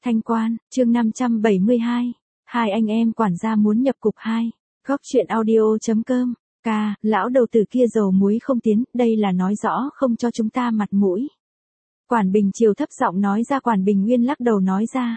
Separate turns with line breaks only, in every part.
Thanh Quan, chương 572. Hai anh em quản gia muốn nhập cục 2. Góc chuyện audio.com. Ca, lão đầu tử kia dầu muối không tiến, đây là nói rõ không cho chúng ta mặt mũi. Quản Bình Triều thấp giọng nói ra. Quản Bình Nguyên lắc đầu nói ra.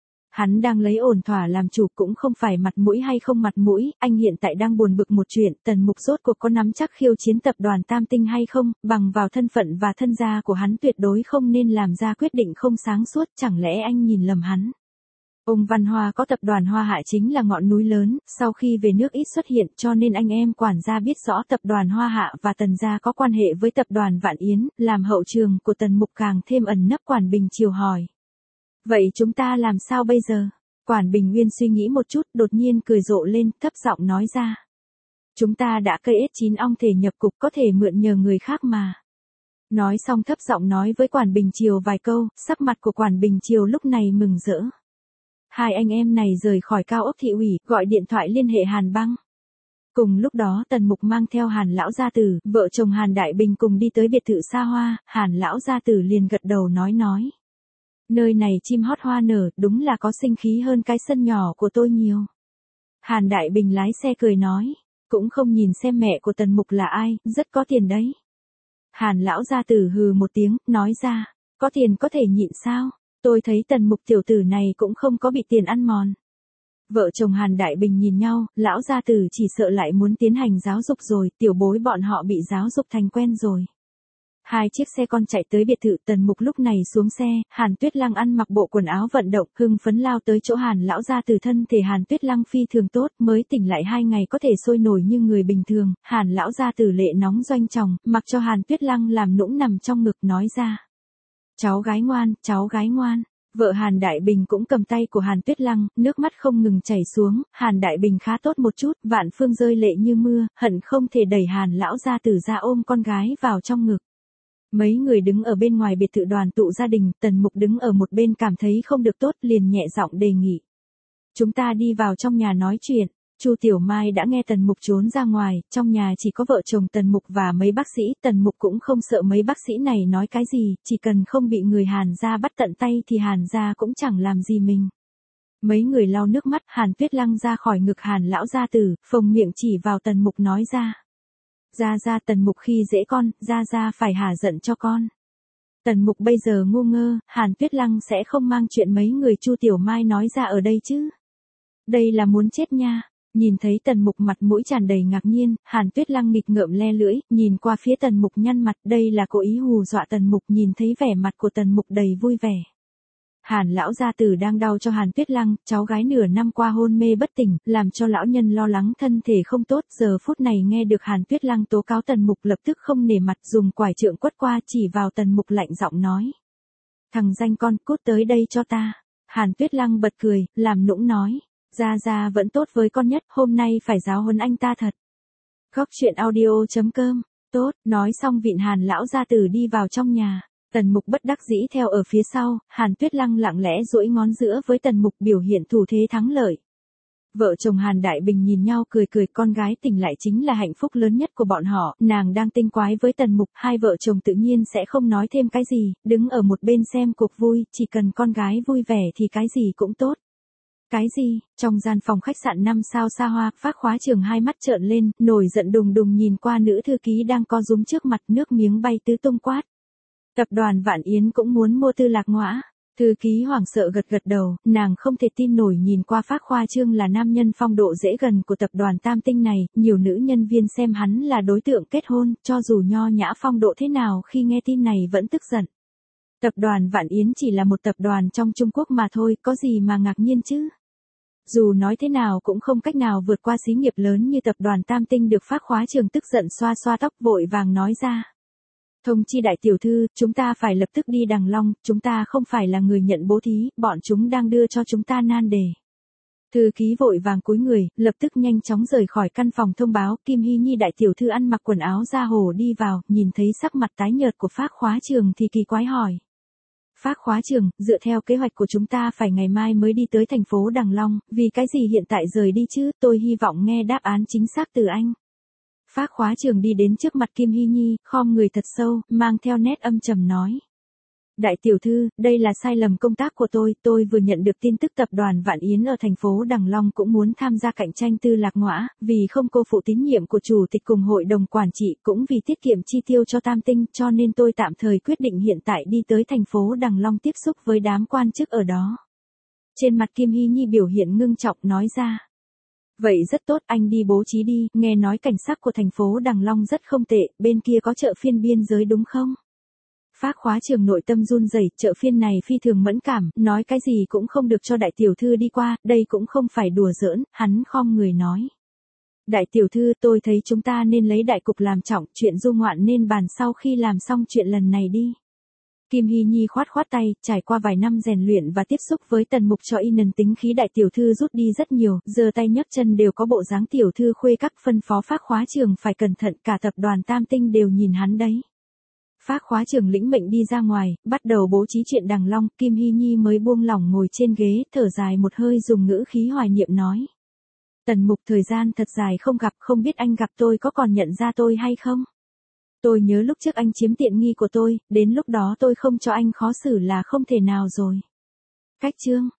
Hắn đang lấy ổn thỏa làm chủ, cũng không phải mặt mũi hay không mặt mũi, anh hiện tại đang buồn bực một chuyện, Tần Mục rốt cuộc có nắm chắc khiêu chiến tập đoàn Tam Tinh hay không, bằng vào thân phận và thân gia của hắn tuyệt đối không nên làm ra quyết định không sáng suốt, chẳng lẽ anh nhìn lầm hắn. Ông Văn Hoa có tập đoàn Hoa Hạ chính là ngọn núi lớn, sau khi về nước ít xuất hiện cho nên anh em quản gia biết rõ tập đoàn Hoa Hạ và Tần gia có quan hệ với tập đoàn Vạn Yến, làm hậu trường của Tần Mục càng thêm ẩn nấp. Quản Bình Triều hỏi. Vậy chúng ta làm sao bây giờ? Quản Bình Nguyên suy nghĩ một chút, đột nhiên cười rộ lên, thấp giọng nói ra. Chúng ta đã cây ết chín ong thể nhập cục, có thể mượn nhờ người khác mà. Nói xong thấp giọng nói với Quản Bình Triều vài câu, sắc mặt của Quản Bình Triều lúc này mừng rỡ. Hai anh em này rời khỏi cao ốc thị ủy, gọi điện thoại liên hệ Hàn Băng. Cùng lúc đó Tần Mục mang theo Hàn lão gia tử, vợ chồng Hàn Đại Bình cùng đi tới biệt thự xa hoa, Hàn lão gia tử liền gật đầu nói. Nơi này chim hót hoa nở, đúng là có sinh khí hơn cái sân nhỏ của tôi nhiều. Hàn Đại Bình lái xe cười nói, cũng không nhìn xem mẹ của Tần Mục là ai, rất có tiền đấy. Hàn lão gia tử hừ một tiếng, nói ra, có tiền có thể nhịn sao, tôi thấy Tần Mục tiểu tử này cũng không có bị tiền ăn mòn. Vợ chồng Hàn Đại Bình nhìn nhau, lão gia tử chỉ sợ lại muốn tiến hành giáo dục rồi, tiểu bối bọn họ bị giáo dục thành quen rồi. Hai chiếc xe con chạy tới biệt thự. Tần Mục lúc này xuống xe, Hàn Tuyết Lăng ăn mặc bộ quần áo vận động, hưng phấn lao tới chỗ Hàn lão gia tử. Thân thể Hàn Tuyết Lăng phi thường tốt, mới tỉnh lại 2 ngày có thể sôi nổi như người bình thường. Hàn lão gia tử lệ nóng doanh tròng, mặc cho Hàn Tuyết Lăng làm nũng nằm trong ngực nói ra. Cháu gái ngoan, cháu gái ngoan. Vợ Hàn Đại Bình cũng cầm tay của Hàn Tuyết Lăng, nước mắt không ngừng chảy xuống. Hàn Đại Bình khá tốt một chút, Vạn Phương rơi lệ như mưa, hận không thể đẩy Hàn lão gia tử ra ôm con gái vào trong ngực. Mấy người đứng ở bên ngoài biệt thự đoàn tụ gia đình, Tần Mục đứng ở một bên cảm thấy không được tốt, liền nhẹ giọng đề nghị. Chúng ta đi vào trong nhà nói chuyện. Chu Tiểu Mai đã nghe Tần Mục trốn ra ngoài, trong nhà chỉ có vợ chồng Tần Mục và mấy bác sĩ, Tần Mục cũng không sợ mấy bác sĩ này nói cái gì, chỉ cần không bị người Hàn gia bắt tận tay thì Hàn gia cũng chẳng làm gì mình. Mấy người lau nước mắt, Hàn Tuyết Lăng ra khỏi ngực Hàn lão gia tử, phồng miệng chỉ vào Tần Mục nói ra. Ra Tần Mục khi dễ con, ra phải hả giận cho con. Tần Mục bây giờ ngu ngơ, Hàn Tuyết Lăng sẽ không mang chuyện mấy người Chu Tiểu Mai nói ra ở đây chứ. Đây là muốn chết nha. Nhìn thấy Tần Mục mặt mũi tràn đầy ngạc nhiên, Hàn Tuyết Lăng nghịch ngợm le lưỡi, nhìn qua phía Tần Mục nhăn mặt, đây là cố ý hù dọa Tần Mục. Nhìn thấy vẻ mặt của Tần Mục đầy vui vẻ. Hàn lão gia tử đang đau cho Hàn Tuyết Lăng, cháu gái nửa năm qua hôn mê bất tỉnh, làm cho lão nhân lo lắng thân thể không tốt, giờ phút này nghe được Hàn Tuyết Lăng tố cáo Tần Mục lập tức không nể mặt, dùng quải trượng quất qua chỉ vào Tần Mục lạnh giọng nói. Thằng danh con, cút tới đây cho ta. Hàn Tuyết Lăng bật cười, làm nũng nói. Ra vẫn tốt với con nhất, hôm nay phải giáo huấn anh ta thật. Góc chuyện audio.com. Tốt, nói xong vịn Hàn lão gia tử đi vào trong nhà. Tần Mục bất đắc dĩ theo ở phía sau, Hàn Tuyết Lăng lặng lẽ duỗi ngón giữa với Tần Mục biểu hiện thủ thế thắng lợi. Vợ chồng Hàn Đại Bình nhìn nhau cười, con gái tỉnh lại chính là hạnh phúc lớn nhất của bọn họ, nàng đang tinh quái với Tần Mục, hai vợ chồng tự nhiên sẽ không nói thêm cái gì, đứng ở một bên xem cuộc vui, chỉ cần con gái vui vẻ thì cái gì cũng tốt. Cái gì? Trong gian phòng khách sạn 5 sao xa hoa, Phác Khóa Trường hai mắt trợn lên, nổi giận đùng đùng nhìn qua nữ thư ký đang co rúm trước mặt, nước miếng bay tứ tung quát. Tập đoàn Vạn Yến cũng muốn mua Tư Lạc Ngõa. Thư ký hoảng sợ gật đầu, nàng không thể tin nổi nhìn qua Phác Khoa Trương là nam nhân phong độ dễ gần của tập đoàn Tam Tinh này, nhiều nữ nhân viên xem hắn là đối tượng kết hôn, cho dù nho nhã phong độ thế nào khi nghe tin này vẫn tức giận. Tập đoàn Vạn Yến chỉ là một tập đoàn trong Trung Quốc mà thôi, có gì mà ngạc nhiên chứ? Dù nói thế nào cũng không cách nào vượt qua xí nghiệp lớn như tập đoàn Tam Tinh được. Phác Khóa Trường tức giận xoa tóc vội vàng nói ra. Thông chi đại tiểu thư, chúng ta phải lập tức đi Đằng Long, chúng ta không phải là người nhận bố thí, bọn chúng đang đưa cho chúng ta nan đề. Thư ký vội vàng cúi người, lập tức nhanh chóng rời khỏi căn phòng thông báo. Kim Hy Nhi đại tiểu thư ăn mặc quần áo da hồ đi vào, nhìn thấy sắc mặt tái nhợt của Phác Khóa Trường thì kỳ quái hỏi. Phác Khóa Trường, dựa theo kế hoạch của chúng ta phải ngày mai mới đi tới thành phố Đằng Long, vì cái gì hiện tại rời đi chứ, tôi hy vọng nghe đáp án chính xác từ anh. Phác Khóa Trường đi đến trước mặt Kim Hy Nhi, khom người thật sâu, mang theo nét âm trầm nói. Đại tiểu thư, đây là sai lầm công tác của tôi vừa nhận được tin tức tập đoàn Vạn Yến ở thành phố Đằng Long cũng muốn tham gia cạnh tranh Tư Lạc Ngõa, vì không cô phụ tín nhiệm của chủ tịch cùng hội đồng quản trị, cũng vì tiết kiệm chi tiêu cho Tam Tinh, cho nên tôi tạm thời quyết định hiện tại đi tới thành phố Đằng Long tiếp xúc với đám quan chức ở đó. Trên mặt Kim Hy Nhi biểu hiện ngưng trọng nói ra. Vậy rất tốt, anh đi bố trí đi, nghe nói cảnh sắc của thành phố Đằng Long rất không tệ, bên kia có chợ phiên biên giới đúng không? Phác Khóa Trường nội tâm run rẩy, chợ phiên này phi thường mẫn cảm, nói cái gì cũng không được cho đại tiểu thư đi qua, đây cũng không phải đùa giỡn, hắn khom người nói. Đại tiểu thư, tôi thấy chúng ta nên lấy đại cục làm trọng, chuyện du ngoạn nên bàn sau khi làm xong chuyện lần này đi. Kim Hy Nhi khoát khoát tay, trải qua vài năm rèn luyện và tiếp xúc với Tần Mục cho y nần tính khí đại tiểu thư rút đi rất nhiều, giờ tay nhấc chân đều có bộ dáng tiểu thư khuê các, phân phó Phác Khóa Trường phải cẩn thận, cả tập đoàn Tam Tinh đều nhìn hắn đấy. Phác Khóa Trường lĩnh mệnh đi ra ngoài, bắt đầu bố trí chuyện Đằng Long, Kim Hy Nhi mới buông lỏng ngồi trên ghế, thở dài một hơi dùng ngữ khí hoài niệm nói. Tần Mục, thời gian thật dài không gặp, không biết anh gặp tôi có còn nhận ra tôi hay không? Tôi nhớ lúc trước anh chiếm tiện nghi của tôi, đến lúc đó tôi không cho anh khó xử là không thể nào rồi. Cách chương